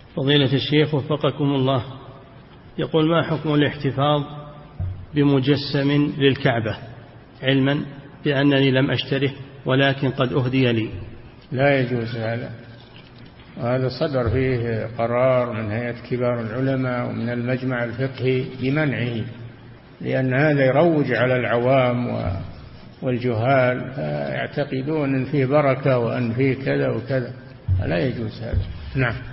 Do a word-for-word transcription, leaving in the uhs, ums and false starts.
فضيلة الشيخ وفقكم الله، يقول: ما حكم الاحتفاظ بمجسم للكعبة علما بأنني لم أشتره ولكن قد أهدي لي؟ لا يجوز هذا، وهذا صدر فيه قرار من هيئة كبار العلماء ومن المجمع الفقهي بمنعه، لأن هذا يروج على العوام والجهال، يعتقدون أن فيه بركة وأن فيه كذا وكذا، لا يجوز هذا. نعم.